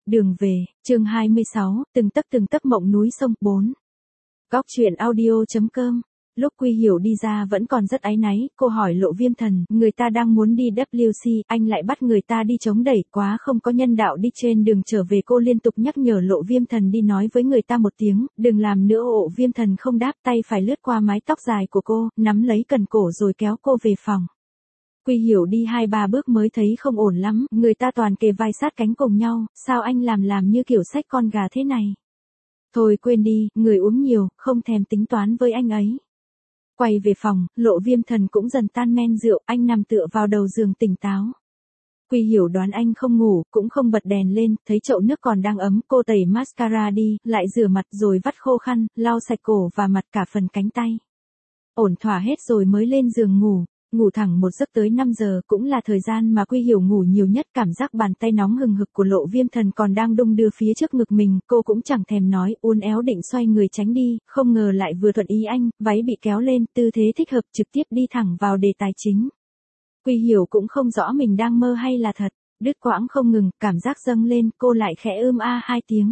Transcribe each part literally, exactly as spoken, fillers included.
Đường về, chương hai mươi sáu, từng tấc từng tấc mộng núi sông bốn. Góc truyện audio.com. Lúc Quy Hiểu đi ra vẫn còn rất áy náy, cô hỏi Lộ Viêm Thần, người ta đang muốn đi W C, anh lại bắt người ta đi chống đẩy, quá không có nhân đạo. Đi trên đường trở về cô liên tục nhắc nhở Lộ Viêm Thần đi nói với người ta một tiếng, đừng làm nữa. Lộ Viêm Thần không đáp, tay phải lướt qua mái tóc dài của cô, nắm lấy cần cổ rồi kéo cô về phòng. Quy Hiểu đi hai ba bước mới thấy không ổn lắm, người ta toàn kề vai sát cánh cùng nhau, sao anh làm làm như kiểu xách con gà thế này. Thôi quên đi, người uống nhiều, không thèm tính toán với anh ấy. Quay về phòng, Lộ Viêm Thần cũng dần tan men rượu, anh nằm tựa vào đầu giường tỉnh táo. Quy Hiểu đoán anh không ngủ, cũng không bật đèn lên, thấy chậu nước còn đang ấm, cô tẩy mascara đi, lại rửa mặt rồi vắt khô khăn, lau sạch cổ và mặt cả phần cánh tay. Ổn thỏa hết rồi mới lên giường ngủ. Ngủ thẳng một giấc tới năm giờ cũng là thời gian mà Quy Hiểu ngủ nhiều nhất. Cảm giác bàn tay nóng hừng hực của Lộ Viêm Thần còn đang đung đưa phía trước ngực mình, cô cũng chẳng thèm nói, uốn éo định xoay người tránh đi, không ngờ lại vừa thuận ý anh, váy bị kéo lên, tư thế thích hợp, trực tiếp đi thẳng vào đề tài chính. Quy Hiểu cũng không rõ mình đang mơ hay là thật, đứt quãng không ngừng, cảm giác dâng lên, cô lại khẽ ưm a hai tiếng.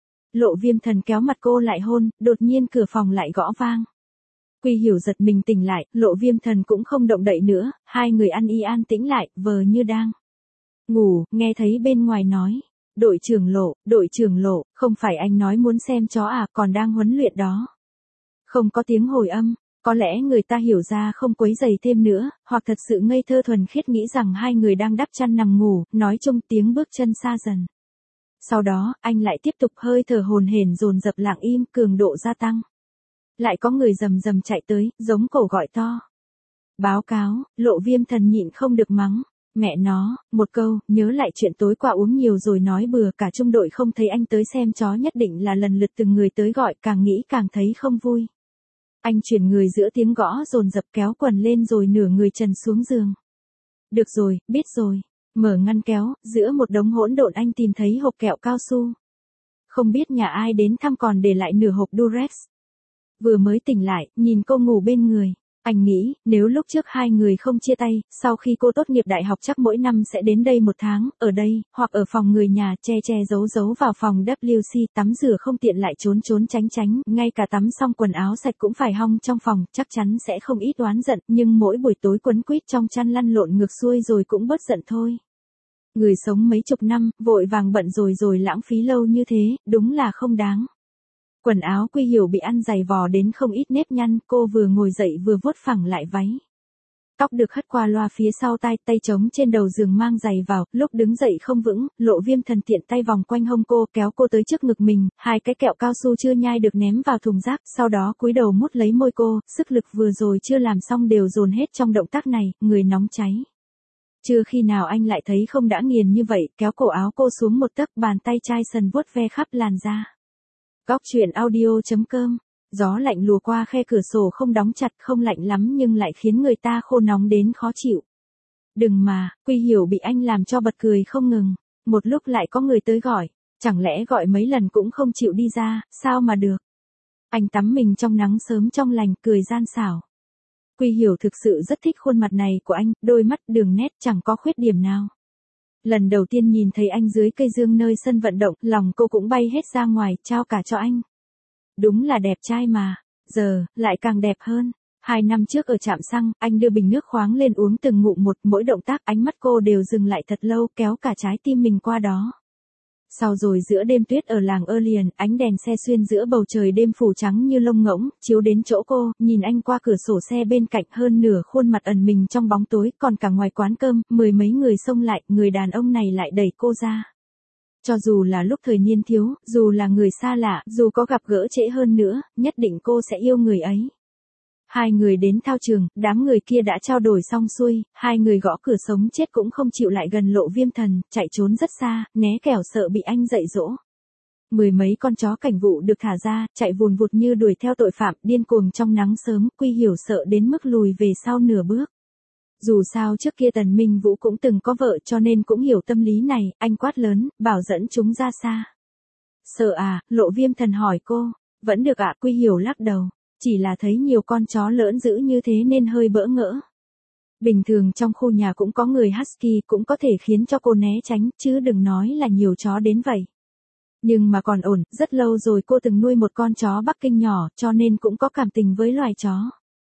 Lộ Viêm Thần kéo mặt cô lại hôn, đột nhiên cửa phòng lại gõ vang. Quy Hiểu giật mình tỉnh lại, Lộ Viêm Thần cũng không động đậy nữa, hai người ăn y an tĩnh lại, vờ như đang ngủ. Nghe thấy bên ngoài nói, đội trưởng Lộ, đội trưởng Lộ, không phải anh nói muốn xem chó à, còn đang huấn luyện đó. Không có tiếng hồi âm, có lẽ người ta hiểu ra không quấy rầy thêm nữa, hoặc thật sự ngây thơ thuần khiết nghĩ rằng hai người đang đắp chăn nằm ngủ, nói chung tiếng bước chân xa dần. Sau đó, anh lại tiếp tục hơi thở hồn hển dồn dập lặng im, cường độ gia tăng. Lại có người rầm rầm chạy tới, giống cổ gọi to. Báo cáo, Lộ Viêm Thần nhịn không được mắng. Mẹ nó, một câu, nhớ lại chuyện tối qua uống nhiều rồi nói bừa, cả trung đội không thấy anh tới xem chó, nhất định là lần lượt từng người tới gọi, càng nghĩ càng thấy không vui. Anh chuyển người giữa tiếng gõ dồn dập, kéo quần lên rồi nửa người trần xuống giường. Được rồi, biết rồi. Mở ngăn kéo, giữa một đống hỗn độn anh tìm thấy hộp kẹo cao su. Không biết nhà ai đến thăm còn để lại nửa hộp Durex. Vừa mới tỉnh lại, nhìn cô ngủ bên người, anh nghĩ, nếu lúc trước hai người không chia tay, sau khi cô tốt nghiệp đại học chắc mỗi năm sẽ đến đây một tháng, ở đây, hoặc ở phòng người nhà, che che giấu giấu vào phòng W C, tắm rửa không tiện lại trốn trốn tránh tránh, ngay cả tắm xong quần áo sạch cũng phải hong trong phòng, chắc chắn sẽ không ít oán giận, nhưng mỗi buổi tối quấn quýt trong chăn lăn lộn ngược xuôi rồi cũng bớt giận thôi. Người sống mấy chục năm, vội vàng bận rồi rồi lãng phí lâu như thế, đúng là không đáng. Quần áo Quy Hiểu bị ăn dày vò đến không ít nếp nhăn, cô vừa ngồi dậy vừa vuốt phẳng lại váy. Tóc được hất qua loa phía sau tai, tay trống trên đầu giường mang giày vào, lúc đứng dậy không vững, Lộ Viêm Thần tiện tay vòng quanh hông cô, kéo cô tới trước ngực mình, hai cái kẹo cao su chưa nhai được ném vào thùng rác, sau đó cúi đầu mút lấy môi cô, sức lực vừa rồi chưa làm xong đều dồn hết trong động tác này, người nóng cháy. Chưa khi nào anh lại thấy không đã nghiền như vậy, kéo cổ áo cô xuống một tấc, bàn tay chai sần vuốt ve khắp làn da. Góc truyện audio.com. Gió lạnh lùa qua khe cửa sổ không đóng chặt, không lạnh lắm nhưng lại khiến người ta khô nóng đến khó chịu. Đừng mà, Quy Hiểu bị anh làm cho bật cười không ngừng. Một lúc lại có người tới gọi, chẳng lẽ gọi mấy lần cũng không chịu đi ra, sao mà được. Anh tắm mình trong nắng sớm trong lành, cười gian xảo. Quy Hiểu thực sự rất thích khuôn mặt này của anh, đôi mắt đường nét chẳng có khuyết điểm nào. Lần đầu tiên nhìn thấy anh dưới cây dương nơi sân vận động, lòng cô cũng bay hết ra ngoài, trao cả cho anh. Đúng là đẹp trai mà, giờ, lại càng đẹp hơn. Hai năm trước ở trạm xăng, anh đưa bình nước khoáng lên uống từng ngụm một, mỗi động tác ánh mắt cô đều dừng lại thật lâu, kéo cả trái tim mình qua đó. Sau rồi giữa đêm tuyết ở làng Erlien, ánh đèn xe xuyên giữa bầu trời đêm phủ trắng như lông ngỗng, chiếu đến chỗ cô, nhìn anh qua cửa sổ xe bên cạnh, hơn nửa khuôn mặt ẩn mình trong bóng tối, còn cả ngoài quán cơm, mười mấy người xông lại, người đàn ông này lại đẩy cô ra. Cho dù là lúc thời niên thiếu, dù là người xa lạ, dù có gặp gỡ trễ hơn nữa, nhất định cô sẽ yêu người ấy. Hai người đến thao trường, đám người kia đã trao đổi xong xuôi, hai người gõ cửa sống chết cũng không chịu lại gần Lộ Viêm Thần, chạy trốn rất xa, né kẻo sợ bị anh dạy dỗ. Mười mấy con chó cảnh vụ được thả ra, chạy vùn vụt như đuổi theo tội phạm, điên cuồng trong nắng sớm, Quy Hiểu sợ đến mức lùi về sau nửa bước. Dù sao trước kia Tần Minh Vũ cũng từng có vợ cho nên cũng hiểu tâm lý này, anh quát lớn, bảo dẫn chúng ra xa. Sợ à, Lộ Viêm Thần hỏi cô, vẫn được ạ, Quy Hiểu lắc đầu. Chỉ là thấy nhiều con chó lỡn dữ như thế nên hơi bỡ ngỡ. Bình thường trong khu nhà cũng có người husky cũng có thể khiến cho cô né tránh, chứ đừng nói là nhiều chó đến vậy. Nhưng mà còn ổn, rất lâu rồi cô từng nuôi một con chó Bắc Kinh nhỏ, cho nên cũng có cảm tình với loài chó.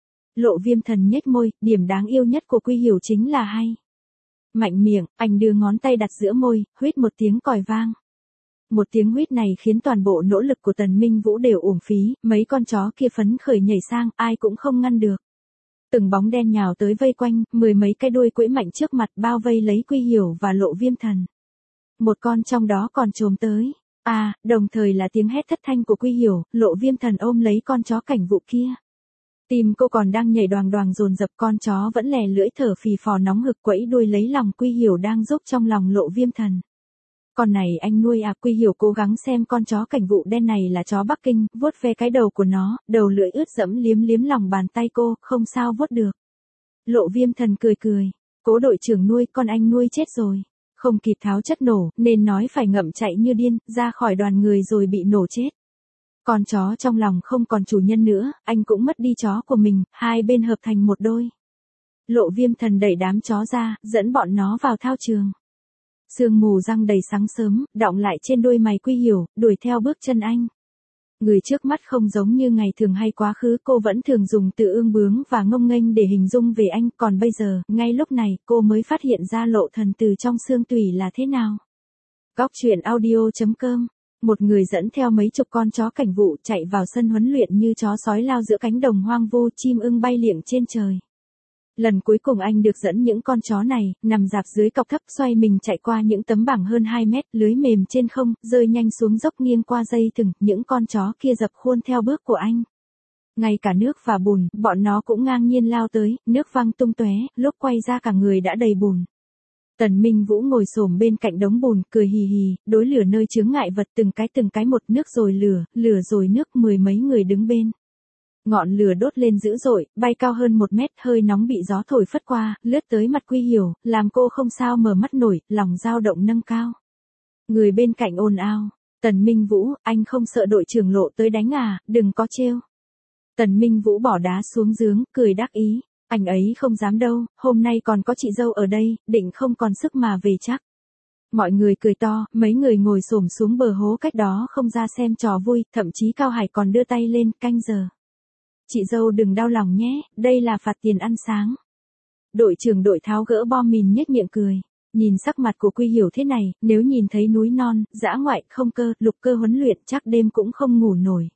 Lộ Viêm Thần nhếch môi, điểm đáng yêu nhất của Quy Hiểu chính là hay. Mạnh miệng, anh đưa ngón tay đặt giữa môi, huýt một tiếng còi vang. Một tiếng huýt này khiến toàn bộ nỗ lực của Tần Minh Vũ đều uổng phí, mấy con chó kia phấn khởi nhảy sang, ai cũng không ngăn được. Từng bóng đen nhào tới vây quanh, mười mấy cái đuôi quẫy mạnh trước mặt bao vây lấy Quy Hiểu và Lộ Viêm Thần. Một con trong đó còn chồm tới. À, đồng thời là tiếng hét thất thanh của Quy Hiểu, Lộ Viêm Thần ôm lấy con chó cảnh vụ kia. Tim cô còn đang nhảy đoàng đoàng dồn dập, con chó vẫn lè lưỡi thở phì phò nóng hực quẫy đuôi lấy lòng Quy Hiểu đang giúp trong lòng Lộ Viêm Thần. Con này anh nuôi à? Quy Hiểu cố gắng xem con chó cảnh vụ đen này là chó Bắc Kinh, vuốt ve cái đầu của nó, đầu lưỡi ướt dẫm liếm liếm lòng bàn tay cô, không sao vuốt được. Lộ Viêm Thần cười cười, Cố đội trưởng nuôi, con anh nuôi chết rồi. Không kịp tháo chất nổ, nên nói phải ngậm chạy như điên, ra khỏi đoàn người rồi bị nổ chết. Con chó trong lòng không còn chủ nhân nữa, anh cũng mất đi chó của mình, hai bên hợp thành một đôi. Lộ Viêm Thần đẩy đám chó ra, dẫn bọn nó vào thao trường. Sương mù răng đầy sáng sớm, đọng lại trên đôi mày Quy Hiểu, đuổi theo bước chân anh. Người trước mắt không giống như ngày thường hay quá khứ, cô vẫn thường dùng từ ương bướng và ngông nghênh để hình dung về anh, còn bây giờ, ngay lúc này, cô mới phát hiện ra Lộ Thần từ trong xương tủy là thế nào. Góc truyện audio chấm com. Một người dẫn theo mấy chục con chó cảnh vụ chạy vào sân huấn luyện như chó sói lao giữa cánh đồng hoang vu, chim ưng bay liệng trên trời. Lần cuối cùng anh được dẫn những con chó này, nằm dạp dưới cọc thấp xoay mình chạy qua những tấm bảng hơn hai mét, lưới mềm trên không, rơi nhanh xuống dốc nghiêng qua dây thừng, những con chó kia dập khuôn theo bước của anh. Ngay cả nước và bùn, bọn nó cũng ngang nhiên lao tới, nước văng tung tóe, lúc quay ra cả người đã đầy bùn. Tần Minh Vũ ngồi xổm bên cạnh đống bùn, cười hì hì, đối lửa nơi chướng ngại vật từng cái từng cái một, nước rồi lửa, lửa rồi nước, mười mấy người đứng bên. Ngọn lửa đốt lên dữ dội, bay cao hơn một mét, hơi nóng bị gió thổi phất qua, lướt tới mặt Quy Hiểu, làm cô không sao mở mắt nổi, lòng dao động nâng cao. Người bên cạnh ồn ào, Tần Minh Vũ, anh không sợ đội trưởng Lộ tới đánh à, đừng có trêu. Tần Minh Vũ bỏ đá xuống giếng, cười đắc ý, anh ấy không dám đâu, hôm nay còn có chị dâu ở đây, định không còn sức mà về chắc. Mọi người cười to, mấy người ngồi xổm xuống bờ hố cách đó không ra xem trò vui, thậm chí Cao Hải còn đưa tay lên, canh giờ. Chị dâu đừng đau lòng nhé, đây là phạt tiền ăn sáng. Đội trưởng đội tháo gỡ bom mìn nhếch miệng cười. Nhìn sắc mặt của Quy Hiểu thế này, nếu nhìn thấy núi non, dã ngoại, không cơ, lục cơ huấn luyện chắc đêm cũng không ngủ nổi.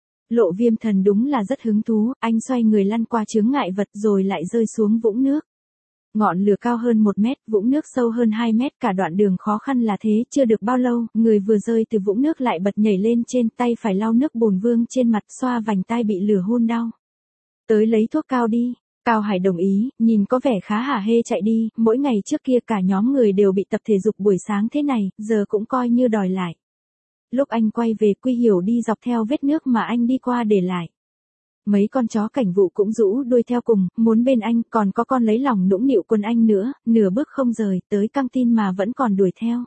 Lộ Viêm Thần đúng là rất hứng thú, anh xoay người lăn qua chướng ngại vật rồi lại rơi xuống vũng nước. Ngọn lửa cao hơn một mét, vũng nước sâu hơn hai mét, cả đoạn đường khó khăn là thế, chưa được bao lâu, người vừa rơi từ vũng nước lại bật nhảy lên trên, tay phải lau nước bùn vương trên mặt, xoa vành tai bị lửa hun đau. Tới lấy thuốc cao đi. Cao Hải đồng ý, nhìn có vẻ khá hả hê, chạy đi, mỗi ngày trước kia cả nhóm người đều bị tập thể dục buổi sáng thế này, giờ cũng coi như đòi lại. Lúc anh quay về, Quy Hiểu đi dọc theo vết nước mà anh đi qua để lại. Mấy con chó cảnh vụ cũng rũ đuôi theo cùng, muốn bên anh, còn có con lấy lòng nũng nịu quần anh nữa, nửa bước không rời, tới căng tin mà vẫn còn đuổi theo.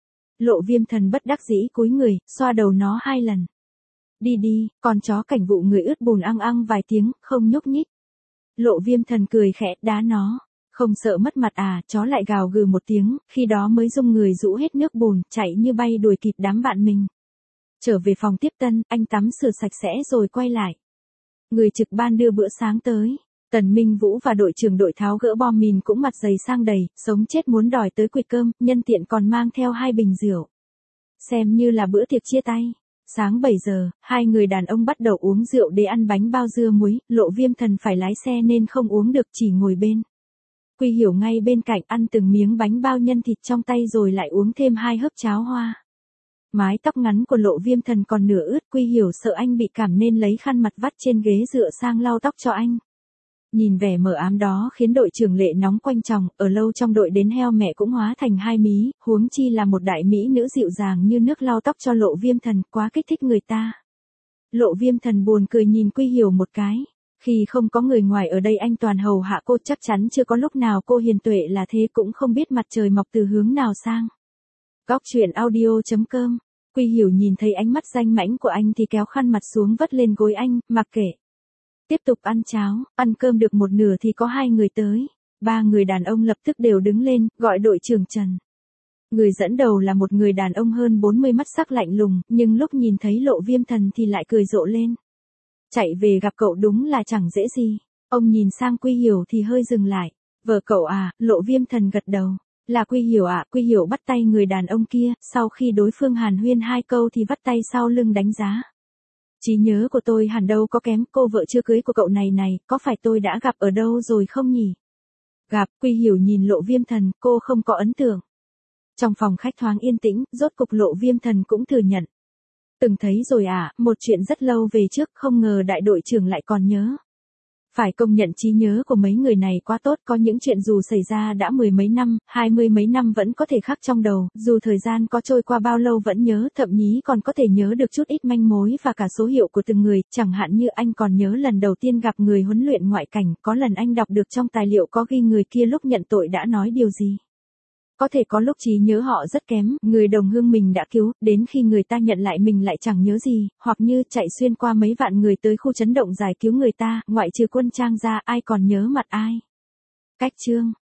Lộ Viêm Thần bất đắc dĩ cúi người, xoa đầu nó hai lần. Đi đi, con chó cảnh vụ người ướt bùn ăng ăng vài tiếng, không nhúc nhích. Lộ Viêm Thần cười khẽ, đá nó. Không sợ mất mặt à, chó lại gào gừ một tiếng, khi đó mới rung người rũ hết nước bùn, chạy như bay đuổi kịp đám bạn mình. Trở về phòng tiếp tân, anh tắm rửa sạch sẽ rồi quay lại. Người trực ban đưa bữa sáng tới. Tần Minh Vũ và đội trưởng đội tháo gỡ bom mìn cũng mặt dày sang đầy, sống chết muốn đòi tới quỵt cơm, nhân tiện còn mang theo hai bình rượu. Xem như là bữa tiệc chia tay. Sáng bảy giờ, hai người đàn ông bắt đầu uống rượu để ăn bánh bao dưa muối, Lộ Viêm Thần phải lái xe nên không uống được, chỉ ngồi bên. Quy Hiểu ngay bên cạnh ăn từng miếng bánh bao nhân thịt trong tay rồi lại uống thêm hai hớp cháo hoa. Mái tóc ngắn của Lộ Viêm Thần còn nửa ướt, Quy Hiểu sợ anh bị cảm nên lấy khăn mặt vắt trên ghế dựa sang lau tóc cho anh. Nhìn vẻ mờ ám đó khiến đội trưởng Lệ nóng quanh chồng, ở lâu trong đội đến heo mẹ cũng hóa thành hai mí, huống chi là một đại mỹ nữ dịu dàng như nước lau tóc cho Lộ Viêm Thần, quá kích thích người ta. Lộ Viêm Thần buồn cười nhìn Quy Hiểu một cái. Khi không có người ngoài ở đây anh toàn hầu hạ cô, chắc chắn chưa có lúc nào cô hiền tuệ là thế, cũng không biết mặt trời mọc từ hướng nào sang. Góc truyện audio chấm com. Quy Hiểu nhìn thấy ánh mắt danh mãnh của anh thì kéo khăn mặt xuống vất lên gối anh, mặc kệ. Tiếp tục ăn cháo, ăn cơm được một nửa thì có hai người tới. Ba người đàn ông lập tức đều đứng lên, gọi đội trưởng Trần. Người dẫn đầu là một người đàn ông hơn bốn mươi mắt sắc lạnh lùng, nhưng lúc nhìn thấy Lộ Viêm Thần thì lại cười rộ lên. Chạy về gặp cậu đúng là chẳng dễ gì. Ông nhìn sang Quy Hiểu thì hơi dừng lại. Vợ cậu à, Lộ Viêm Thần gật đầu. Là Quy Hiểu ạ, à? Quy Hiểu bắt tay người đàn ông kia, sau khi đối phương hàn huyên hai câu thì vắt tay sau lưng đánh giá. Trí nhớ của tôi hẳn đâu có kém, cô vợ chưa cưới của cậu này này, có phải tôi đã gặp ở đâu rồi không nhỉ? Gặp, Quy Hiểu nhìn Lộ Viêm Thần, cô không có ấn tượng. Trong phòng khách thoáng yên tĩnh, rốt cục Lộ Viêm Thần cũng thừa nhận. Từng thấy rồi à, một chuyện rất lâu về trước, không ngờ đại đội trưởng lại còn nhớ. Phải công nhận trí nhớ của mấy người này quá tốt, có những chuyện dù xảy ra đã mười mấy năm, hai mươi mấy năm vẫn có thể khắc trong đầu, dù thời gian có trôi qua bao lâu vẫn nhớ, thậm chí còn có thể nhớ được chút ít manh mối và cả số hiệu của từng người, chẳng hạn như anh còn nhớ lần đầu tiên gặp người huấn luyện ngoại cảnh, có lần anh đọc được trong tài liệu có ghi người kia lúc nhận tội đã nói điều gì. Có thể có lúc trí nhớ họ rất kém, người đồng hương mình đã cứu, đến khi người ta nhận lại mình lại chẳng nhớ gì, hoặc như chạy xuyên qua mấy vạn người tới khu chấn động giải cứu người ta, ngoại trừ Quân Trang ra ai còn nhớ mặt ai. Cách chương